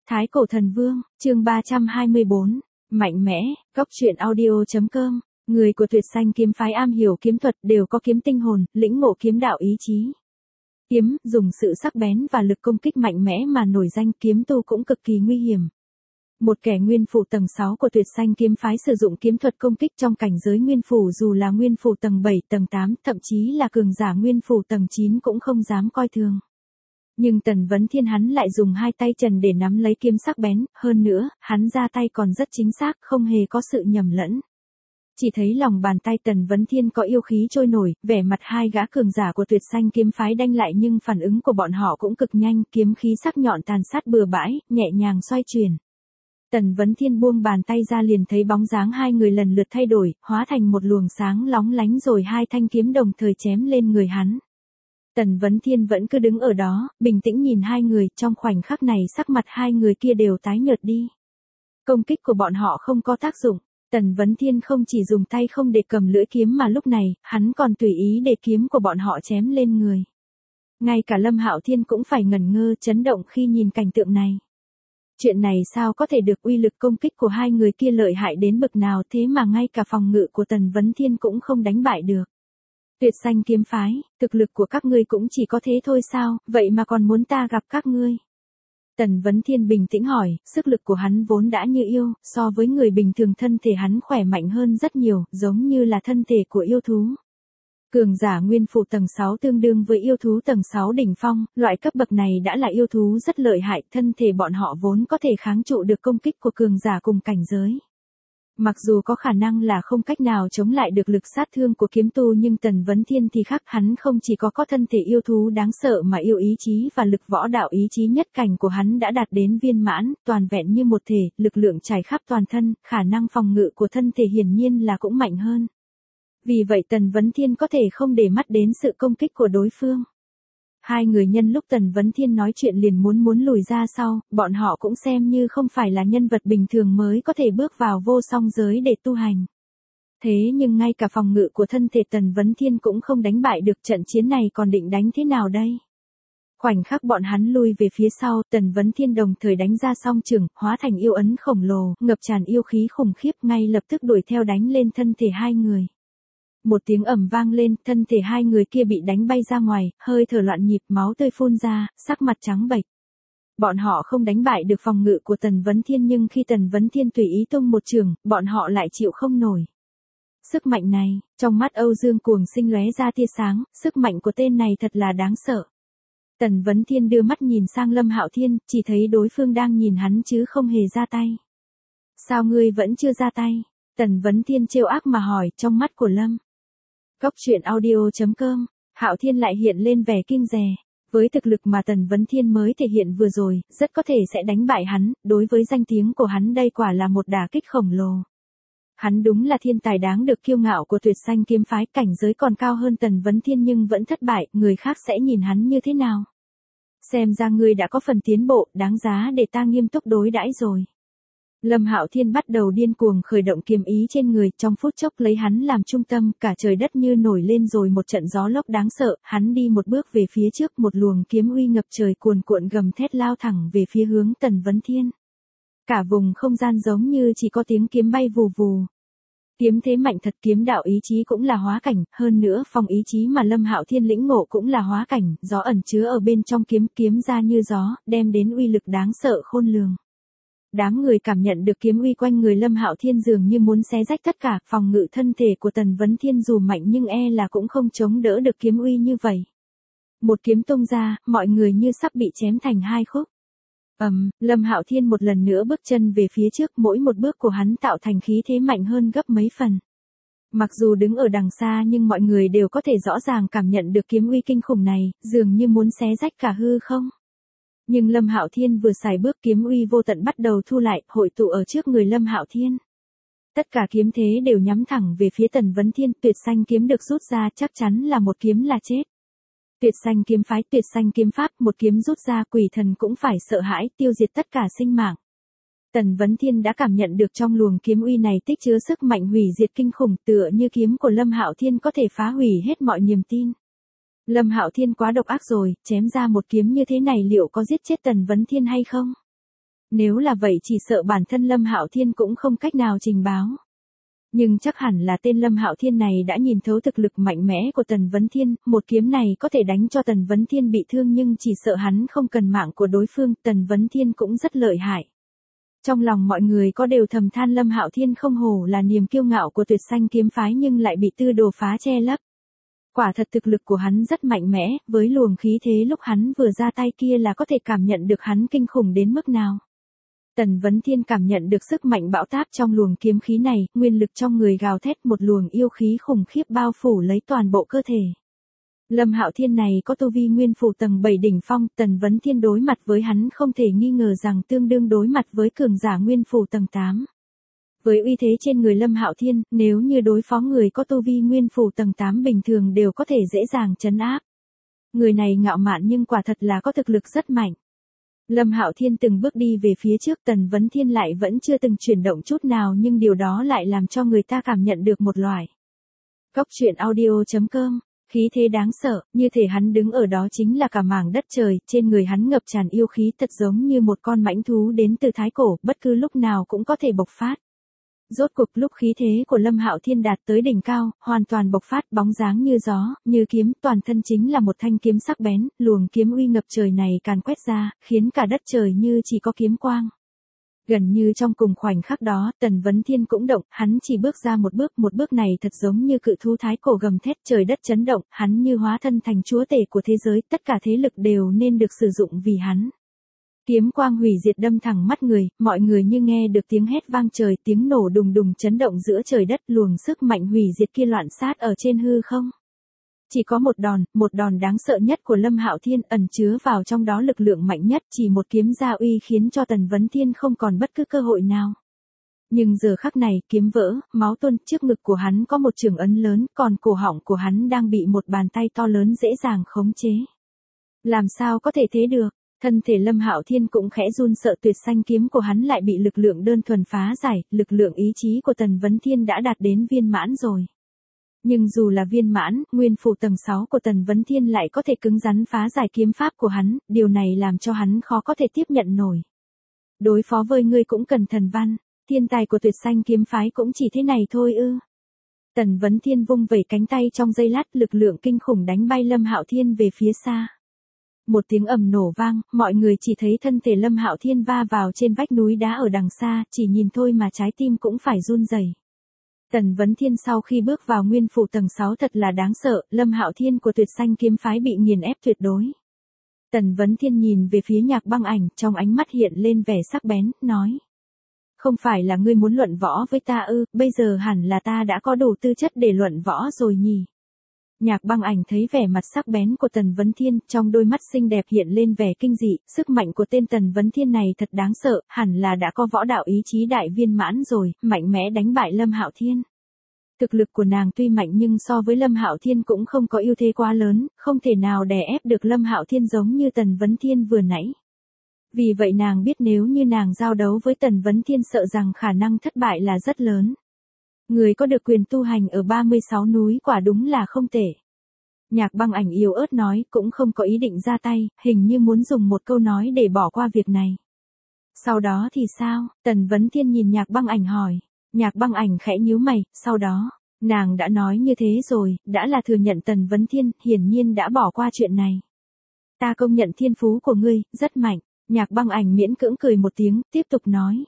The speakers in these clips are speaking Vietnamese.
Thái Cổ Thần Vương, chương 324, mạnh mẽ, Cốc truyện audio.com, người của Tuyệt Xanh kiếm phái am hiểu kiếm thuật đều có kiếm tinh hồn, lĩnh ngộ kiếm đạo ý chí. Kiếm, dùng sự sắc bén và lực công kích mạnh mẽ mà nổi danh, kiếm tu cũng cực kỳ nguy hiểm. Một kẻ nguyên phủ tầng 6 của Tuyệt Xanh kiếm phái sử dụng kiếm thuật công kích trong cảnh giới nguyên phủ, dù là nguyên phủ tầng 7, tầng 8, thậm chí là cường giả nguyên phủ tầng 9 cũng không dám coi thường. Nhưng Tần Vấn Thiên hắn lại dùng hai tay trần để nắm lấy kiếm sắc bén, hơn nữa, hắn ra tay còn rất chính xác, không hề có sự nhầm lẫn. Chỉ thấy lòng bàn tay Tần Vấn Thiên có yêu khí trôi nổi, vẻ mặt hai gã cường giả của Tuyệt Xanh kiếm phái đanh lại, nhưng phản ứng của bọn họ cũng cực nhanh, kiếm khí sắc nhọn tàn sát bừa bãi, nhẹ nhàng xoay chuyển. Tần Vấn Thiên buông bàn tay ra liền thấy bóng dáng hai người lần lượt thay đổi, hóa thành một luồng sáng lóng lánh, rồi hai thanh kiếm đồng thời chém lên người hắn. Tần Vấn Thiên vẫn cứ đứng ở đó, bình tĩnh nhìn hai người, trong khoảnh khắc này sắc mặt hai người kia đều tái nhợt đi. Công kích của bọn họ không có tác dụng, Tần Vấn Thiên không chỉ dùng tay không để cầm lưỡi kiếm mà lúc này, hắn còn tùy ý để kiếm của bọn họ chém lên người. Ngay cả Lâm Hạo Thiên cũng phải ngẩn ngơ chấn động khi nhìn cảnh tượng này. Chuyện này sao có thể được, uy lực công kích của hai người kia lợi hại đến bực nào thế mà ngay cả phòng ngự của Tần Vấn Thiên cũng không đánh bại được. Tuyệt Xanh kiếm phái, thực lực của các ngươi cũng chỉ có thế thôi sao, vậy mà còn muốn ta gặp các ngươi? Tần Vấn Thiên bình tĩnh hỏi, sức lực của hắn vốn đã như yêu, so với người bình thường thân thể hắn khỏe mạnh hơn rất nhiều, giống như là thân thể của yêu thú. Cường giả nguyên phủ tầng 6 tương đương với yêu thú tầng 6 đỉnh phong, loại cấp bậc này đã là yêu thú rất lợi hại, thân thể bọn họ vốn có thể kháng trụ được công kích của cường giả cùng cảnh giới. Mặc dù có khả năng là không cách nào chống lại được lực sát thương của kiếm tu, nhưng Tần Vấn Thiên thì khác, hắn không chỉ có thân thể yêu thú đáng sợ mà yêu ý chí và lực võ đạo ý chí nhất cảnh của hắn đã đạt đến viên mãn, toàn vẹn như một thể, lực lượng trải khắp toàn thân, khả năng phòng ngự của thân thể hiển nhiên là cũng mạnh hơn. Vì vậy Tần Vấn Thiên có thể không để mắt đến sự công kích của đối phương. Hai người nhân lúc Tần Vấn Thiên nói chuyện liền muốn lùi ra sau, bọn họ cũng xem như không phải là nhân vật bình thường mới có thể bước vào vô song giới để tu hành. Thế nhưng ngay cả phòng ngự của thân thể Tần Vấn Thiên cũng không đánh bại được, trận chiến này còn định đánh thế nào đây? Khoảnh khắc bọn hắn lui về phía sau, Tần Vấn Thiên đồng thời đánh ra song chưởng, hóa thành yêu ấn khổng lồ, ngập tràn yêu khí khủng khiếp, ngay lập tức đuổi theo đánh lên thân thể hai người. Một tiếng ầm vang lên, thân thể hai người kia bị đánh bay ra ngoài, hơi thở loạn nhịp, máu tươi phun ra, sắc mặt trắng bệch. Bọn họ không đánh bại được phòng ngự của Tần Vấn Thiên, nhưng khi Tần Vấn Thiên tùy ý tung một chưởng, bọn họ lại chịu không nổi. Sức mạnh này, trong mắt Âu Dương Cuồng Sinh lóe ra tia sáng, sức mạnh của tên này thật là đáng sợ. Tần Vấn Thiên đưa mắt nhìn sang Lâm Hạo Thiên, chỉ thấy đối phương đang nhìn hắn chứ không hề ra tay. Sao ngươi vẫn chưa ra tay? Tần Vấn Thiên trêu ác mà hỏi, trong mắt của Lâm. Cốc truyện audio.com, Hạo Thiên lại hiện lên vẻ kinh dè. Với thực lực mà Tần Vấn Thiên mới thể hiện vừa rồi, rất có thể sẽ đánh bại hắn, đối với danh tiếng của hắn đây quả là một đả kích khổng lồ. Hắn đúng là thiên tài đáng được kiêu ngạo của Tuyệt Xanh kiếm phái, cảnh giới còn cao hơn Tần Vấn Thiên nhưng vẫn thất bại, người khác sẽ nhìn hắn như thế nào? Xem ra ngươi đã có phần tiến bộ, đáng giá để ta nghiêm túc đối đãi rồi. Lâm Hạo Thiên bắt đầu điên cuồng khởi động kiếm ý trên người, trong phút chốc lấy hắn làm trung tâm, cả trời đất như nổi lên rồi một trận gió lốc đáng sợ, hắn đi một bước về phía trước, một luồng kiếm uy ngập trời cuồn cuộn gầm thét lao thẳng về phía hướng Tần Vấn Thiên. Cả vùng không gian giống như chỉ có tiếng kiếm bay vù vù. Kiếm thế mạnh thật, kiếm đạo ý chí cũng là hóa cảnh, hơn nữa phong ý chí mà Lâm Hạo Thiên lĩnh ngộ cũng là hóa cảnh, gió ẩn chứa ở bên trong kiếm, kiếm ra như gió, đem đến uy lực đáng sợ khôn lường. Đám người cảm nhận được kiếm uy quanh người Lâm Hạo Thiên dường như muốn xé rách tất cả, phòng ngự thân thể của Tần Vấn Thiên dù mạnh nhưng là cũng không chống đỡ được kiếm uy như vậy. Một kiếm tung ra, mọi người như sắp bị chém thành hai khúc. Lâm Hạo Thiên một lần nữa bước chân về phía trước, mỗi một bước của hắn tạo thành khí thế mạnh hơn gấp mấy phần. Mặc dù đứng ở đằng xa nhưng mọi người đều có thể rõ ràng cảm nhận được kiếm uy kinh khủng này, dường như muốn xé rách cả hư không. Nhưng Lâm Hạo Thiên vừa xài bước, kiếm uy vô tận bắt đầu thu lại, hội tụ ở trước người Lâm Hạo Thiên. Tất cả kiếm thế đều nhắm thẳng về phía Tần Vấn Thiên, Tuyệt Xanh kiếm được rút ra chắc chắn là một kiếm là chết. Tuyệt Xanh kiếm phái, Tuyệt Xanh kiếm pháp, một kiếm rút ra quỷ thần cũng phải sợ hãi, tiêu diệt tất cả sinh mạng. Tần Vấn Thiên đã cảm nhận được trong luồng kiếm uy này tích chứa sức mạnh hủy diệt kinh khủng, tựa như kiếm của Lâm Hạo Thiên có thể phá hủy hết mọi niềm tin. Lâm Hạo Thiên quá độc ác rồi, chém ra một kiếm như thế này liệu có giết chết Tần Vấn Thiên hay không? Nếu là vậy chỉ sợ bản thân Lâm Hạo Thiên cũng không cách nào trình báo. Nhưng chắc hẳn là tên Lâm Hạo Thiên này đã nhìn thấu thực lực mạnh mẽ của Tần Vấn Thiên, một kiếm này có thể đánh cho Tần Vấn Thiên bị thương nhưng chỉ sợ hắn không cần mạng của đối phương, Tần Vấn Thiên cũng rất lợi hại. Trong lòng mọi người có đều thầm than Lâm Hạo Thiên không hổ là niềm kiêu ngạo của Tuyệt Xanh kiếm phái nhưng lại bị Tư Đồ phá che lấp. Quả thật thực lực của hắn rất mạnh mẽ, với luồng khí thế lúc hắn vừa ra tay kia là có thể cảm nhận được hắn kinh khủng đến mức nào. Tần Vấn Thiên cảm nhận được sức mạnh bão táp trong luồng kiếm khí này, nguyên lực trong người gào thét, một luồng yêu khí khủng khiếp bao phủ lấy toàn bộ cơ thể. Lâm Hạo Thiên này có tu vi nguyên phủ tầng 7 đỉnh phong, Tần Vấn Thiên đối mặt với hắn không thể nghi ngờ rằng tương đương đối mặt với cường giả nguyên phủ tầng 8. Với uy thế trên người Lâm Hạo Thiên, nếu như đối phó người có tu vi nguyên phủ tầng 8 bình thường đều có thể dễ dàng trấn áp. Người này ngạo mạn nhưng quả thật là có thực lực rất mạnh. Lâm Hạo Thiên từng bước đi về phía trước, Tần Vấn Thiên lại vẫn chưa từng chuyển động chút nào nhưng điều đó lại làm cho người ta cảm nhận được một loại. Cốc truyện audio.com, khí thế đáng sợ, như thể hắn đứng ở đó chính là cả mảng đất trời, trên người hắn ngập tràn yêu khí thật giống như một con mãnh thú đến từ thái cổ, bất cứ lúc nào cũng có thể bộc phát. Rốt cuộc lúc khí thế của Lâm Hạo Thiên đạt tới đỉnh cao, hoàn toàn bộc phát, bóng dáng như gió, như kiếm, toàn thân chính là một thanh kiếm sắc bén, luồng kiếm uy ngập trời này càn quét ra, khiến cả đất trời như chỉ có kiếm quang. Gần như trong cùng khoảnh khắc đó, Tần Vấn Thiên cũng động, hắn chỉ bước ra một bước này thật giống như cự thú thái cổ gầm thét, trời đất chấn động, hắn như hóa thân thành chúa tể của thế giới, tất cả thế lực đều nên được sử dụng vì hắn. Kiếm quang hủy diệt đâm thẳng mắt người, mọi người như nghe được tiếng hét vang trời, tiếng nổ đùng đùng chấn động giữa trời đất, luồng sức mạnh hủy diệt kia loạn sát ở trên hư không. Chỉ có một đòn đáng sợ nhất của Lâm Hạo Thiên ẩn chứa vào trong đó lực lượng mạnh nhất, chỉ một kiếm gia uy khiến cho Tần Vấn Thiên không còn bất cứ cơ hội nào. Nhưng giờ khắc này, kiếm vỡ, máu tuôn, trước ngực của hắn có một chưởng ấn lớn, còn cổ họng của hắn đang bị một bàn tay to lớn dễ dàng khống chế. Làm sao có thể thế được? Thân thể Lâm Hạo Thiên cũng khẽ run sợ, Tuyệt Xanh kiếm của hắn lại bị lực lượng đơn thuần phá giải, lực lượng ý chí của Tần Vấn Thiên đã đạt đến viên mãn rồi. Nhưng dù là viên mãn, nguyên phủ tầng 6 của Tần Vấn Thiên lại có thể cứng rắn phá giải kiếm pháp của hắn, điều này làm cho hắn khó có thể tiếp nhận nổi. Đối phó với ngươi cũng cần thần văn, thiên tài của Tuyệt Xanh kiếm phái cũng chỉ thế này thôi ư? Tần Vấn Thiên vung vẩy cánh tay trong giây lát, lực lượng kinh khủng đánh bay Lâm Hạo Thiên về phía xa. Một tiếng ầm nổ vang, mọi người chỉ thấy thân thể Lâm Hạo Thiên va vào trên vách núi đá ở đằng xa, chỉ nhìn thôi mà trái tim cũng phải run rẩy. Tần Vấn Thiên sau khi bước vào nguyên phủ tầng 6 thật là đáng sợ, Lâm Hạo Thiên của Tuyệt Xanh kiếm phái bị nghiền ép tuyệt đối. Tần Vấn Thiên nhìn về phía Nhạc Băng Ảnh, trong ánh mắt hiện lên vẻ sắc bén, nói. Không phải là ngươi muốn luận võ với ta ư, bây giờ hẳn là ta đã có đủ tư chất để luận võ rồi nhỉ. Nhạc Băng Ảnh thấy vẻ mặt sắc bén của Tần Vấn Thiên, trong đôi mắt xinh đẹp hiện lên vẻ kinh dị, sức mạnh của tên Tần Vấn Thiên này thật đáng sợ, hẳn là đã có võ đạo ý chí đại viên mãn rồi, mạnh mẽ đánh bại Lâm Hạo Thiên. Thực lực của nàng tuy mạnh nhưng so với Lâm Hạo Thiên cũng không có ưu thế quá lớn, không thể nào đè ép được Lâm Hạo Thiên giống như Tần Vấn Thiên vừa nãy. Vì vậy nàng biết nếu như nàng giao đấu với Tần Vấn Thiên sợ rằng khả năng thất bại là rất lớn. Người có được quyền tu hành ở 36 núi quả đúng là không tệ. Nhạc Băng Ảnh yếu ớt nói, cũng không có ý định ra tay, hình như muốn dùng một câu nói để bỏ qua việc này. Sau đó thì sao? Tần Vấn Thiên nhìn Nhạc Băng Ảnh hỏi. Nhạc Băng Ảnh khẽ nhíu mày, sau đó, nàng đã nói như thế rồi, đã là thừa nhận Tần Vấn Thiên, hiển nhiên đã bỏ qua chuyện này. Ta công nhận thiên phú của ngươi, rất mạnh. Nhạc Băng Ảnh miễn cưỡng cười một tiếng, tiếp tục nói.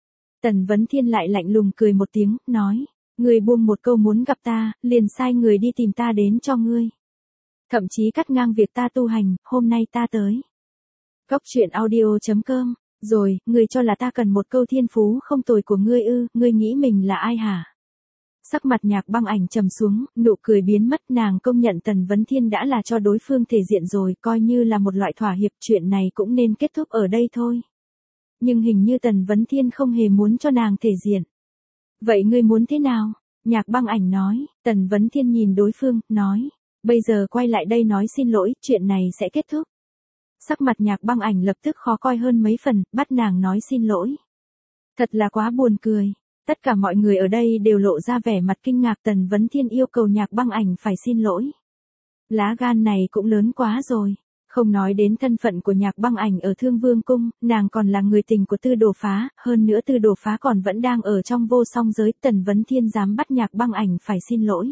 Tần Vấn Thiên lại lạnh lùng cười một tiếng, nói. Ngươi buông một câu muốn gặp ta, liền sai người đi tìm ta đến cho ngươi. Thậm chí cắt ngang việc ta tu hành, hôm nay ta tới. Cốc truyện audio.com, rồi, ngươi cho là ta cần một câu thiên phú không tồi của ngươi ư, ngươi nghĩ mình là ai hả? Sắc mặt Nhạc Băng Ảnh trầm xuống, nụ cười biến mất, nàng công nhận Tần Vấn Thiên đã là cho đối phương thể diện rồi, coi như là một loại thỏa hiệp, chuyện này cũng nên kết thúc ở đây thôi. Nhưng hình như Tần Vấn Thiên không hề muốn cho nàng thể diện. Vậy ngươi muốn thế nào? Nhạc Băng Ảnh nói. Tần Vấn Thiên nhìn đối phương, nói. Bây giờ quay lại đây nói xin lỗi, chuyện này sẽ kết thúc. Sắc mặt Nhạc Băng Ảnh lập tức khó coi hơn mấy phần, bắt nàng nói xin lỗi. Thật là quá buồn cười. Tất cả mọi người ở đây đều lộ ra vẻ mặt kinh ngạc, Tần Vấn Thiên yêu cầu Nhạc Băng Ảnh phải xin lỗi. Lá gan này cũng lớn quá rồi. Không nói đến thân phận của Nhạc Băng Ảnh ở Thương Vương Cung, nàng còn là người tình của Tư Đồ Phá, hơn nữa Tư Đồ Phá còn vẫn đang ở trong vô song giới, Tần Vấn Thiên dám bắt Nhạc Băng Ảnh phải xin lỗi.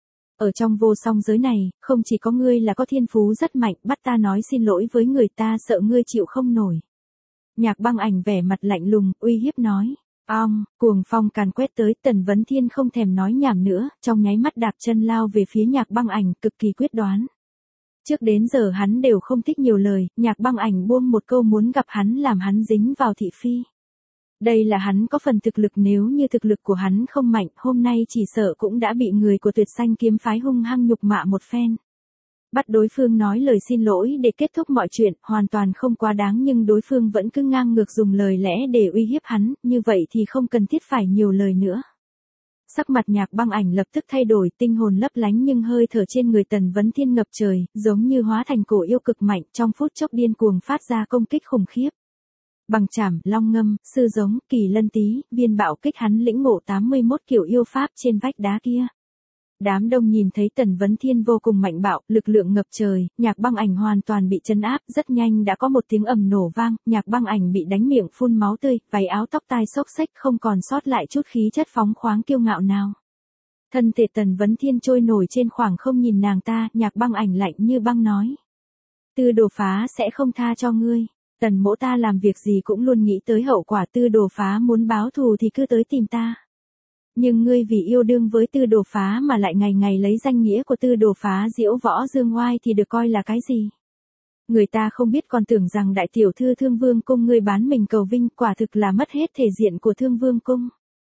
Ở trong vô song giới này, không chỉ có ngươi là có thiên phú rất mạnh, bắt ta nói xin lỗi với người ta sợ ngươi chịu không nổi. Nhạc Băng Ảnh vẻ mặt lạnh lùng, uy hiếp nói. Cuồng phong càn quét tới, Tần Vấn Thiên không thèm nói nhảm nữa, trong nháy mắt đạp chân lao về phía Nhạc Băng Ảnh, cực kỳ quyết đoán. Trước đến giờ hắn đều không thích nhiều lời, Nhạc Băng Ảnh buông một câu muốn gặp hắn làm hắn dính vào thị phi. Đây là hắn có phần thực lực, nếu như thực lực của hắn không mạnh, hôm nay chỉ sợ cũng đã bị người của Tuyệt Xanh Kiếm Phái hung hăng nhục mạ một phen. Bắt đối phương nói lời xin lỗi để kết thúc mọi chuyện, hoàn toàn không quá đáng, nhưng đối phương vẫn cứ ngang ngược dùng lời lẽ để uy hiếp hắn, như vậy thì không cần thiết phải nhiều lời nữa. Sắc mặt Nhạc Băng Ảnh lập tức thay đổi, tinh hồn lấp lánh nhưng hơi thở trên người Tần Vấn Thiên ngập trời, giống như hóa thành cổ yêu cực mạnh, trong phút chốc điên cuồng phát ra công kích khủng khiếp. Bằng chảm, long ngâm, sư giống, kỳ lân tí, viên bạo kích, hắn lĩnh ngộ 81 kiểu yêu pháp trên vách đá kia. Đám đông nhìn thấy Tần Vấn Thiên vô cùng mạnh bạo, lực lượng ngập trời, Nhạc Băng Ảnh hoàn toàn bị trấn áp, rất nhanh đã có một tiếng ầm nổ vang, Nhạc Băng Ảnh bị đánh miệng phun máu tươi, váy áo tóc tai xốc xếch, không còn sót lại chút khí chất phóng khoáng kiêu ngạo nào. Thân thể Tần Vấn Thiên trôi nổi trên khoảng không nhìn nàng ta, Nhạc Băng Ảnh lạnh như băng nói. Tư Đồ Phá sẽ không tha cho ngươi. Tần mỗ ta làm việc gì cũng luôn nghĩ tới hậu quả, Tư Đồ Phá muốn báo thù thì cứ tới tìm ta. Nhưng ngươi vì yêu đương với Tư Đồ Phá mà lại ngày ngày lấy danh nghĩa của Tư Đồ Phá diễu võ dương oai thì được coi là cái gì? Người ta không biết còn tưởng rằng đại tiểu thư Thương Vương Cung ngươi bán mình cầu vinh, quả thực là mất hết thể diện của Thương Vương Cung.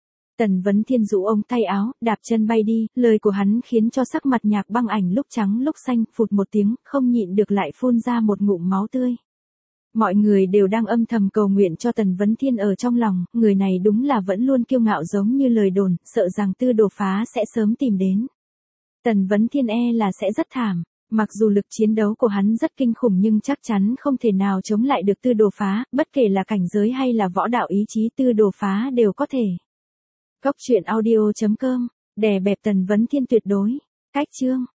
Tần Vấn Thiên rũ ống tay áo, đạp chân bay đi, lời của hắn khiến cho sắc mặt Nhạc Băng Ảnh lúc trắng lúc xanh, phụt một tiếng, không nhịn được lại phun ra một ngụm máu tươi. Mọi người đều đang âm thầm cầu nguyện cho Tần Vấn Thiên, ở trong lòng, người này đúng là vẫn luôn kiêu ngạo giống như lời đồn, sợ rằng Tư Đồ Phá sẽ sớm tìm đến. Tần Vấn Thiên là sẽ rất thảm, mặc dù lực chiến đấu của hắn rất kinh khủng nhưng chắc chắn không thể nào chống lại được Tư Đồ Phá, bất kể là cảnh giới hay là võ đạo ý chí Tư Đồ Phá đều có thể. Cốc truyện audio.com, đè bẹp Tần Vấn Thiên tuyệt đối. Cách chương